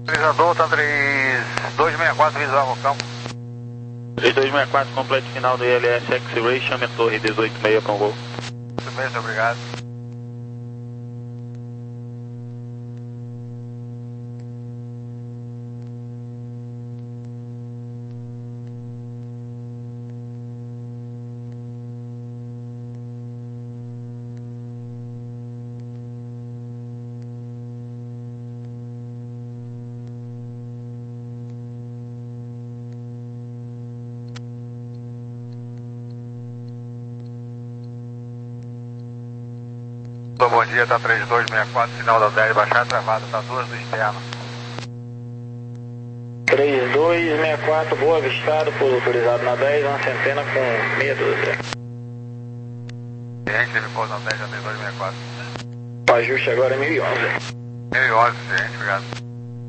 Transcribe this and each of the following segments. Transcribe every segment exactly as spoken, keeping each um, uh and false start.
Utilizador, tá três dois seis quatro, visual ao campo. três dois seis quatro, completo final do I L S X-Ray, chame a torre dezoito seis para um gol. Isso mesmo, obrigado. Bom dia, tá três dois seis quatro, sinal da dez, baixar travado, tá duas do externo. três dois seis quatro, boa avistado, pouso autorizado na dez, uma centena com meia dúzia. Ciente, teve pouso na dez, já três dois seis quatro. O ajuste agora é mil e onze. mil e onze, ciente, obrigado.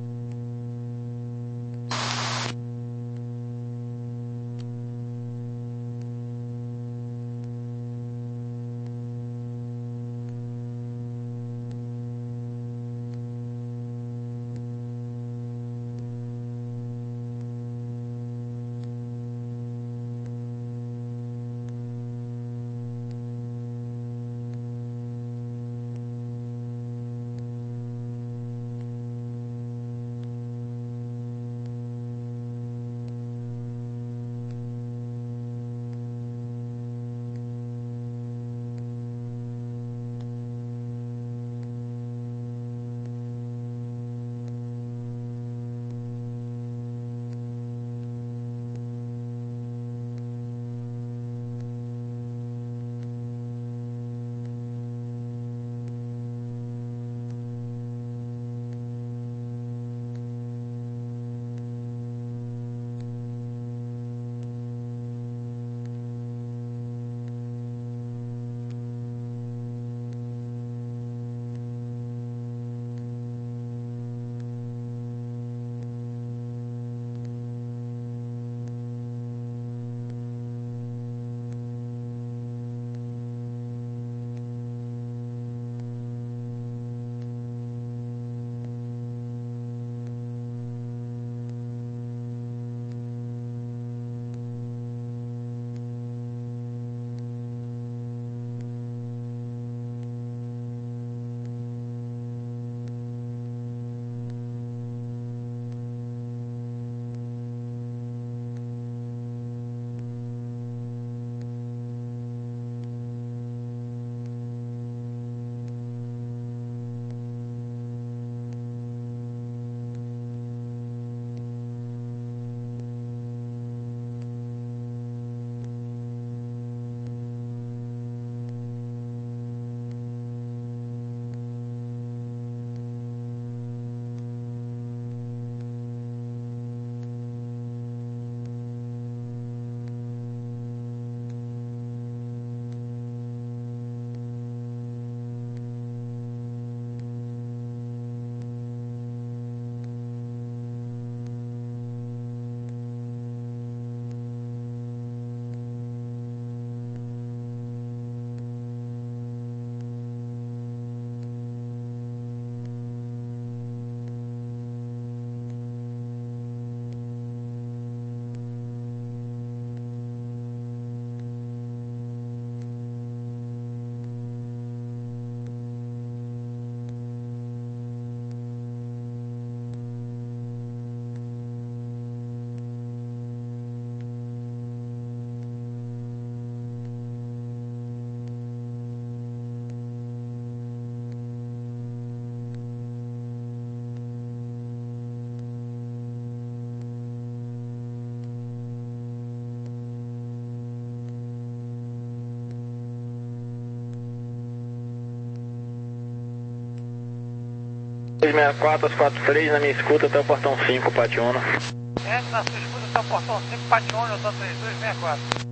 dois seis quatro, quatro três na minha escuta até o portão cinco, Pationa. É, na sua escuta até o portão cinco, Pationa, eu tô três dois seis quatro.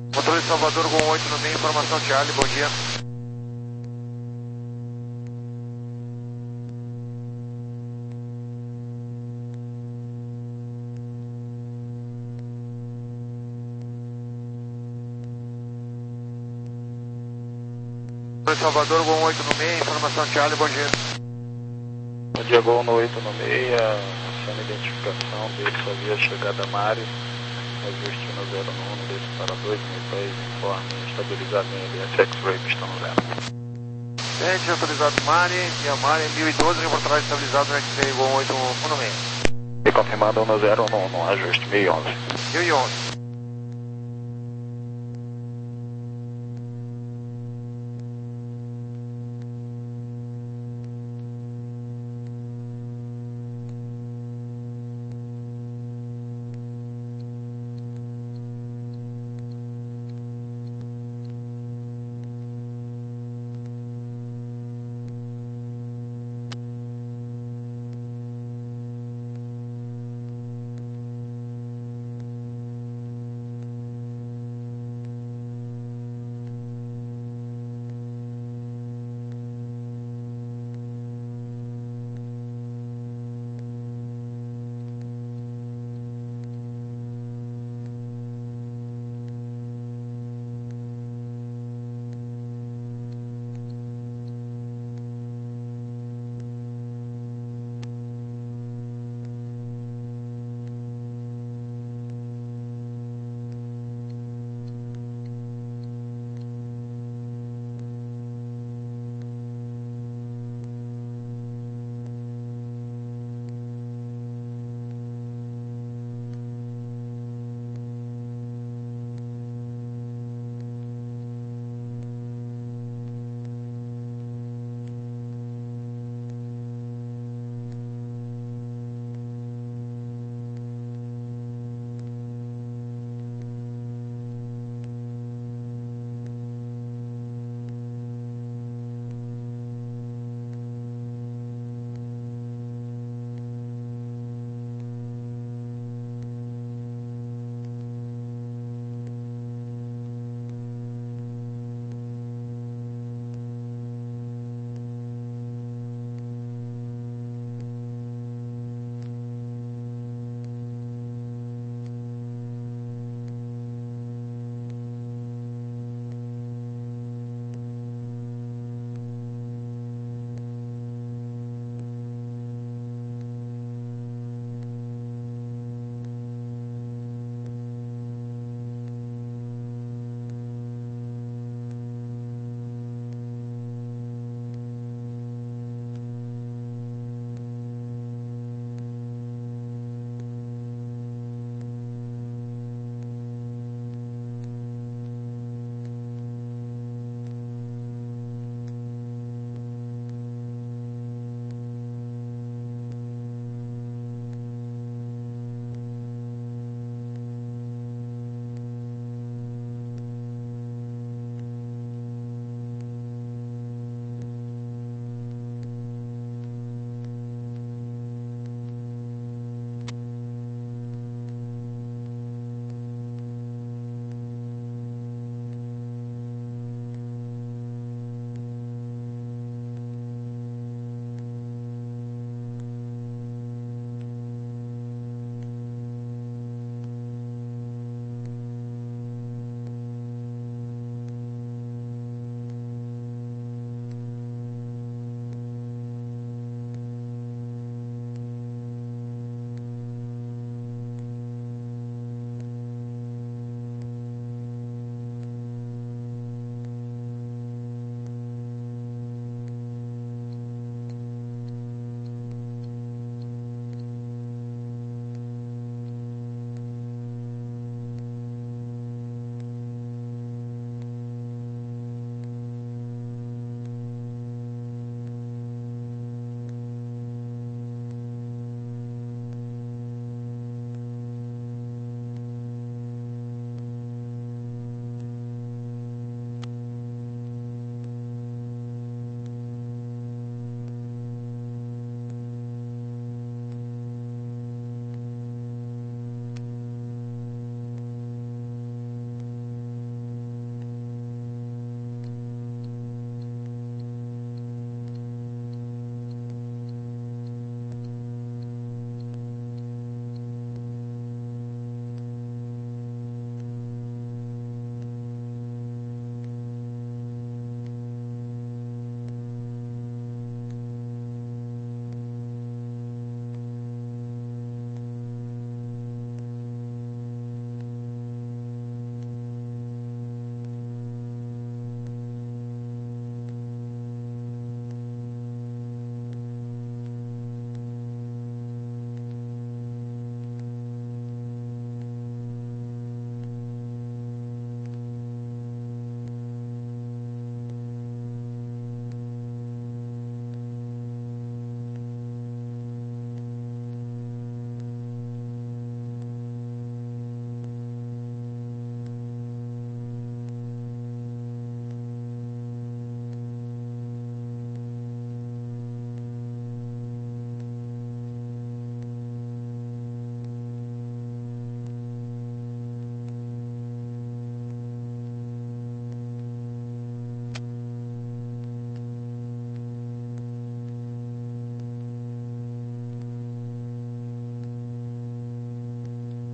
Controle Salvador, Gol oito no meio, informação Charlie, bom dia. Controle Salvador, Gol oito no meio, informação Charlie, bom dia. Bom dia, Gol no oito no meio, a identificação dele só via chegada a Mário, ajuste no zero nove desse para dois mil e dez, informe estabilizado em L S X-Ray, pistão no zero. Gente, autorizado Mari, e a Mari mil e doze, reportagem estabilizado no X-Ray, Gol oito no meio. E confirmado no zero nove, no ajuste mil e onze. mil e onze.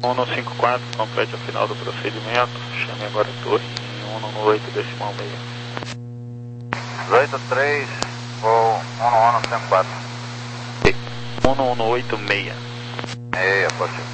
um cinco quatro, complete ao final do procedimento. Chame agora a torre em um um oito decimal meia. oito três, voo um um cinco quatro. um um oito meia. Meia, positivo.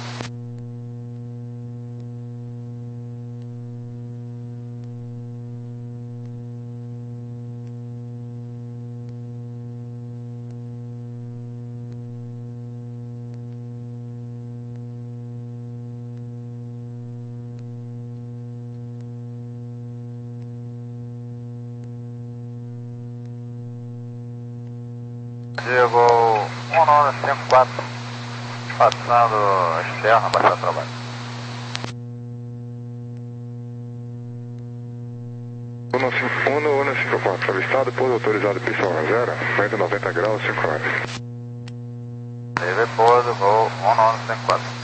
Diego um nove cinco quatro, passando a externa, baixar trabalho. um nove cinco quatro, avistado, pouso autorizado pista zero, vento noventa graus, cinco horas. Teve pouso, voo um nove cinco quatro.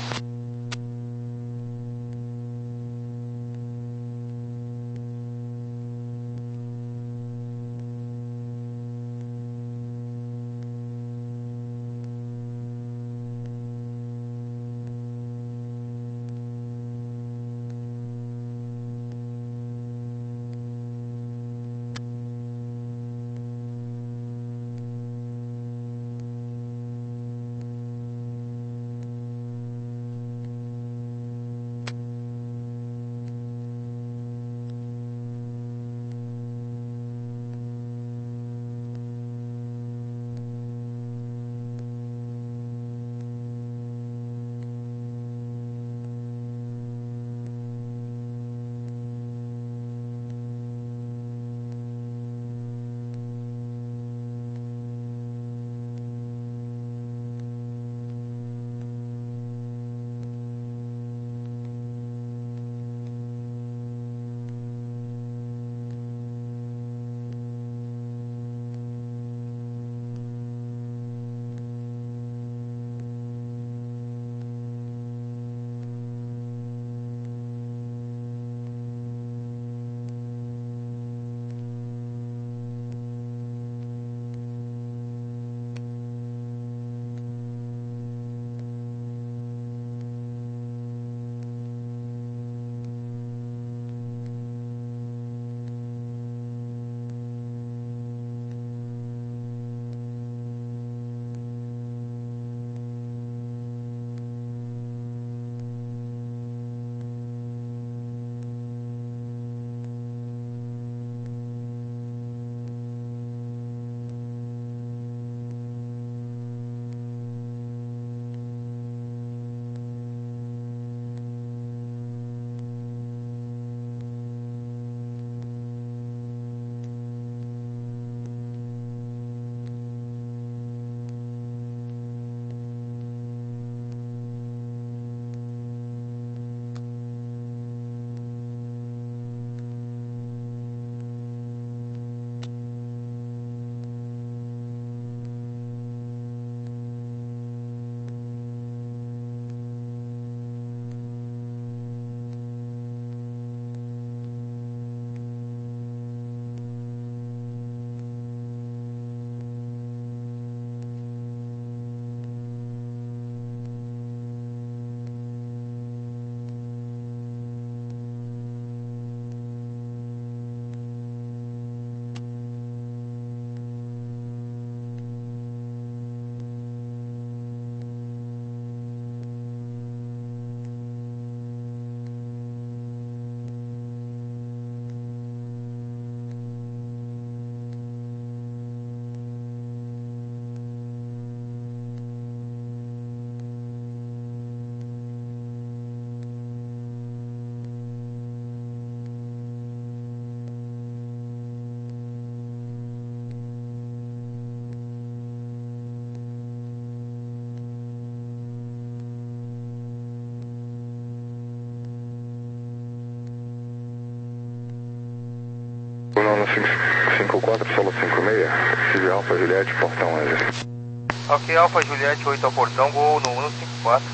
cinco quatro, solo cinco seis, Tive Alfa Juliette, portão onze. Ok, Alfa Juliette, oito ao portão, voo no um cinco quatro.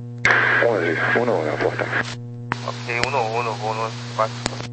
onze, um um ao portão. Ok, um um, voo no um cinco quatro.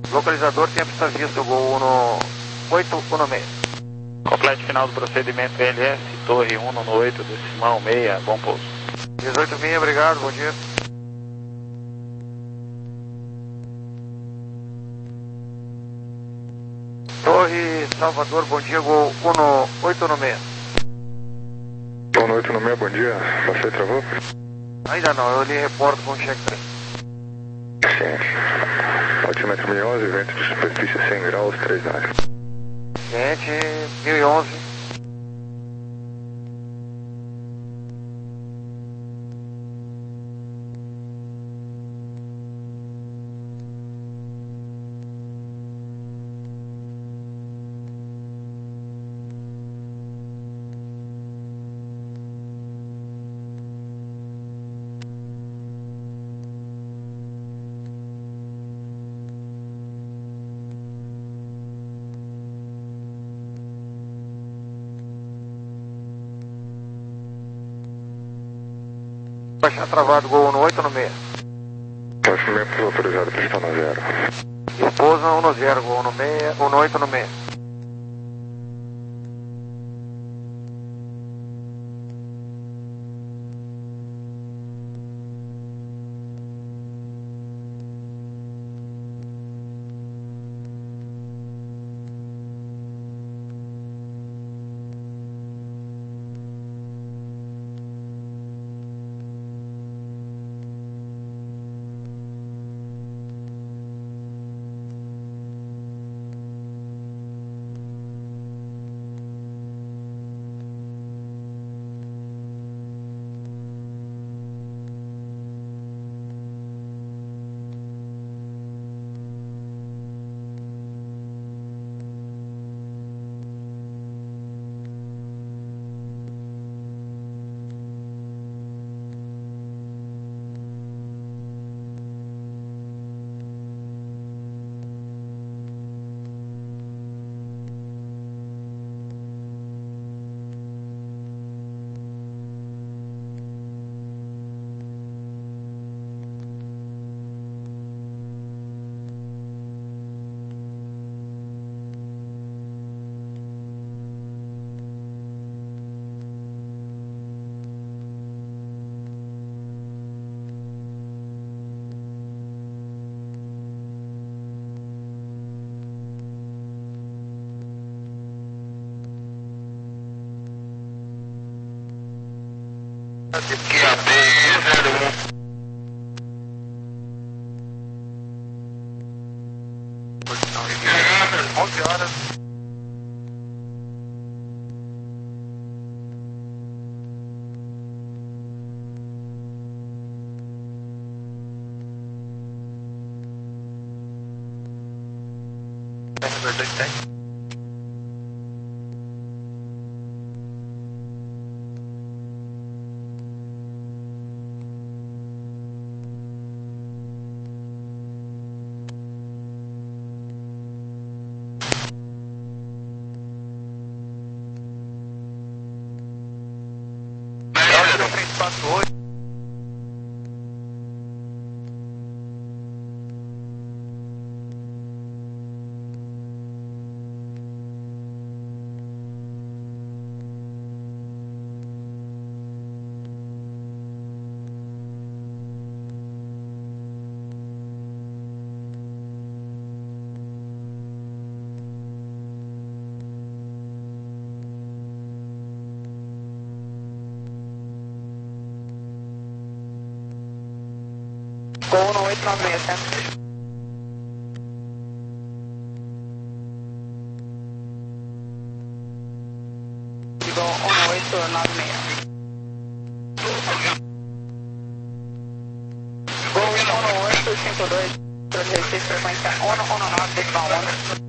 Localizador, tempo está visto, Gol um oito um seis. Complete final do procedimento L S, Torre um no oito, decimal seis, bom pouso. dezoito seis, obrigado, bom dia. Torre Salvador, bom dia, Gol um oito um seis. um oito um seis, bom dia. Você travou? Ainda não, eu lhe reporto com o check trem. Ciente. Altímetro mil e onze, vento de superfície cem graus, três na área. Ciente, mil e onze. Baixar travado, Gol um oito um seis. Baixamento autorizado, pistão no zero. Esposa um zero, Gol um oito um seis. onze horas. Gol um oito nove seis, certo? Gol um oito nove seis. Gol um oito cinco dois, Recife, frequência um um nove, decimal um.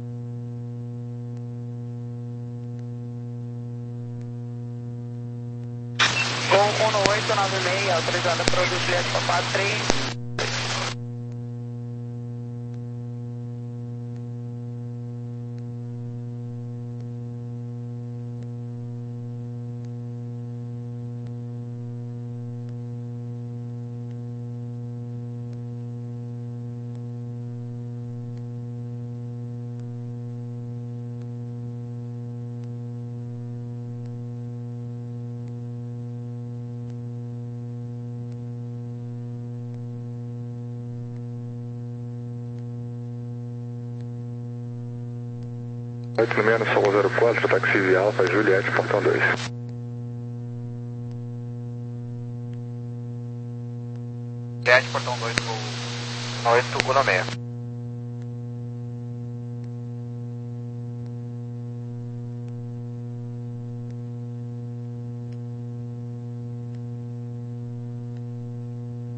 Gol um oito nove seis, autorizada para produzir bilhete para quatro três. oito no menos, Solo zero quatro, táxi via Alfa, Juliette, portão dois. Juliette, portão dois, oito, Uno meia.